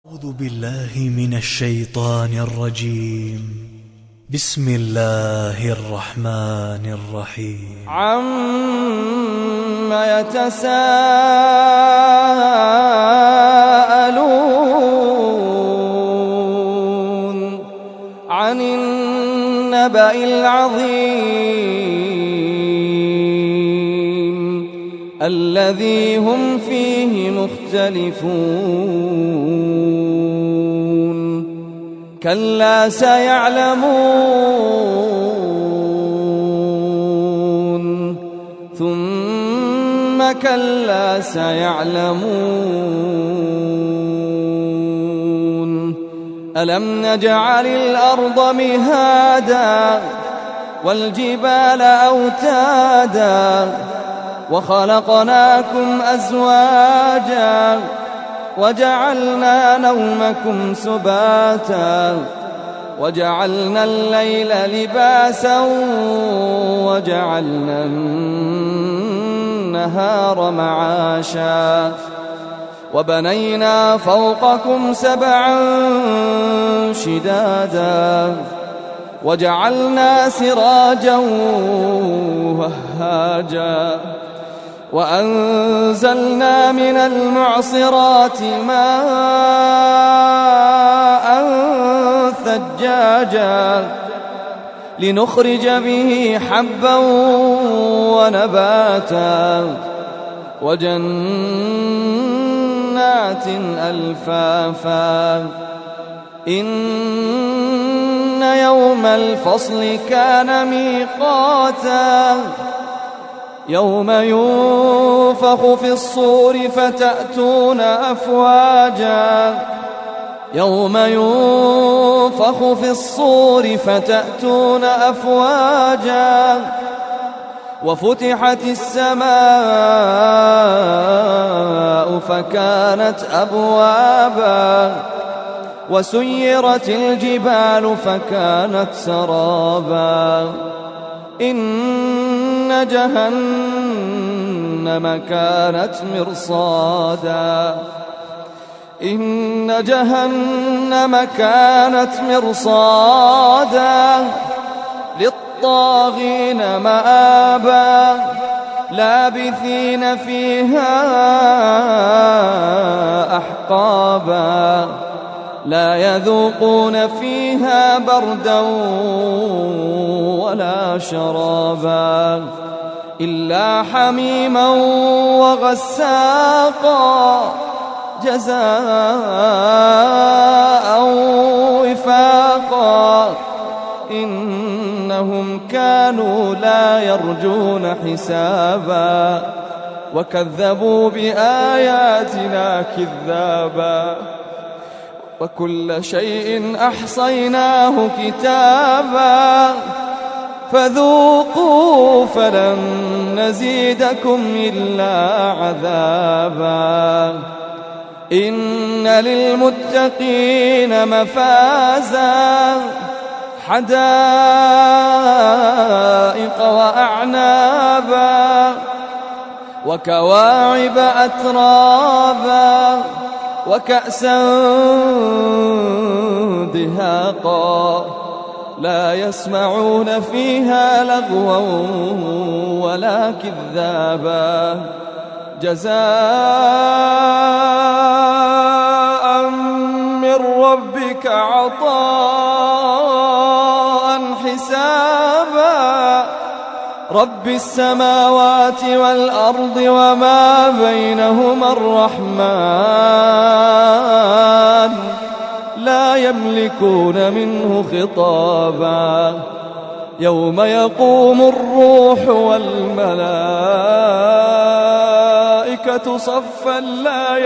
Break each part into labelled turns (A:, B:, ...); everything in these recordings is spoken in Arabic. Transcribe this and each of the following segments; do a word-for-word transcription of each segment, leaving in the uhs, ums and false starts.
A: أعوذ بالله من الشيطان الرجيم. بسم الله الرحمن الرحيم.
B: عَمَّ يَتَسَاءَلُونَ عَنِ النَّبَإِ الْعَظِيمِ الَّذِي هُمْ فِيهِ مُخْتَلِفُونَ كَلَّا سَيَعْلَمُونَ ثُمَّ كَلَّا سَيَعْلَمُونَ أَلَمْ نَجْعَلِ الْأَرْضَ مِهَادًا وَالْجِبَالَ أَوْتَادًا وَخَلَقْنَاكُمْ أَزْوَاجًا وَجَعَلْنَا نَوْمَكُمْ سُبَاتًا وَجَعَلْنَا اللَّيْلَ لِبَاسًا وَجَعَلْنَا النَّهَارَ مَعَاشًا وَبَنَيْنَا فَوْقَكُمْ سَبْعًا شِدَادًا وَجَعَلْنَا سِرَاجًا وَهَّاجًا وَأَنزَلْنَا مِنَ الْمُعْصِرَاتِ مَاءً ثَجَّاجًا لِنُخْرِجَ بِهِ حَبًّا وَنَبَاتًا وَجَنَّاتٍ أَلْفَافًا إِنَّ يَوْمَ الْفَصْلِ كَانَ مِيقَاتًا يَوْمَ يُنفَخُ فِي الصُّورِ فَتَأْتُونَ أَفْوَاجًا يَوْمَ يُنفَخُ فِي الصُّورِ فَتَأْتُونَ أَفْوَاجًا وَفُتِحَتِ السَّمَاءُ فَكَانَتْ أَبْوَابًا وَسُيِّرَتِ الْجِبَالُ فَكَانَتْ سَرَابًا إِنَّ جَهَنَّمَ كَانَتْ مِرْصَادًا إِنَّ جَهَنَّمَ كَانَتْ مِرْصَادًا لِلطَّاغِينَ مَآبًا لَابِثِينَ فِيهَا أَحْقَابًا لَا يَذُوقُونَ فِيهَا بَرْدًا وَلَا شَرَابًا إِلَّا حَمِيمًا وَغَسَّاقًا جَزَاءً وِفَاقًا إِنَّهُمْ كَانُوا لَا يَرْجُونَ حِسَابًا وَكَذَّبُوا بِآيَاتِنَا كِذَّابًا وَكُلَّ شَيْءٍ أَحْصَيْنَاهُ كِتَابًا فَذُوقُوا فَلَن نَّزِيدَكُمْ إِلَّا عَذَابًا إِنَّ لِلْمُتَّقِينَ مَفَازًا حَدَائِقَ وَأَعْنَابًا وَكَوَاعِبَ أَتْرَابًا وَكَأْسًا دِهَاقًا لَا يَسْمَعُونَ فِيهَا لَغْوًا وَلَا كِذَّابًا جَزَاءً مِّن رَّبِّكَ عَطَاءً حِسَابًا رَبِّ السَّمَاوَاتِ وَالْأَرْضِ وَمَا بَيْنَهُمَا الرَّحْمَٰنُ لَا يَمْلِكُونَ مِنْهُ خِطَابًا يَوْمَ يَقُومُ الرُّوحُ وَالْمَلَائِكَةُ صَفًّا لَّا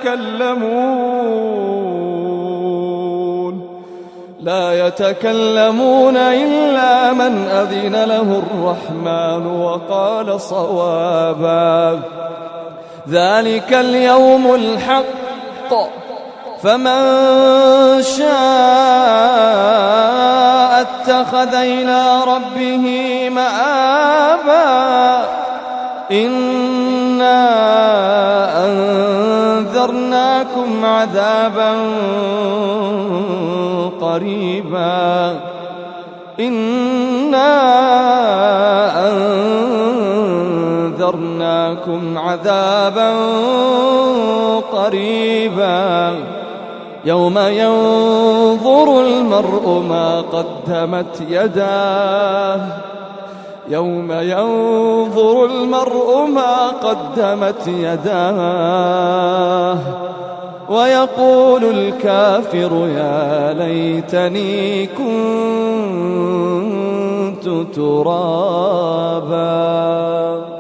B: يَتَكَلَّمُونَ لا يتكلمون إلا من أذن له الرحمن وقال صوابا ذلك اليوم الحق فمن شاء اتخذ إلى ربه مآبا إنا أنذرناكم أنذرناكم عذابا قريبا إنا أنذرناكم عذابا قريبا يوم ينظر المرء ما قدمت يداه يوم ينظر المرء ما قدمت يداه ويقول الكافر يا ليتني كنت ترابا.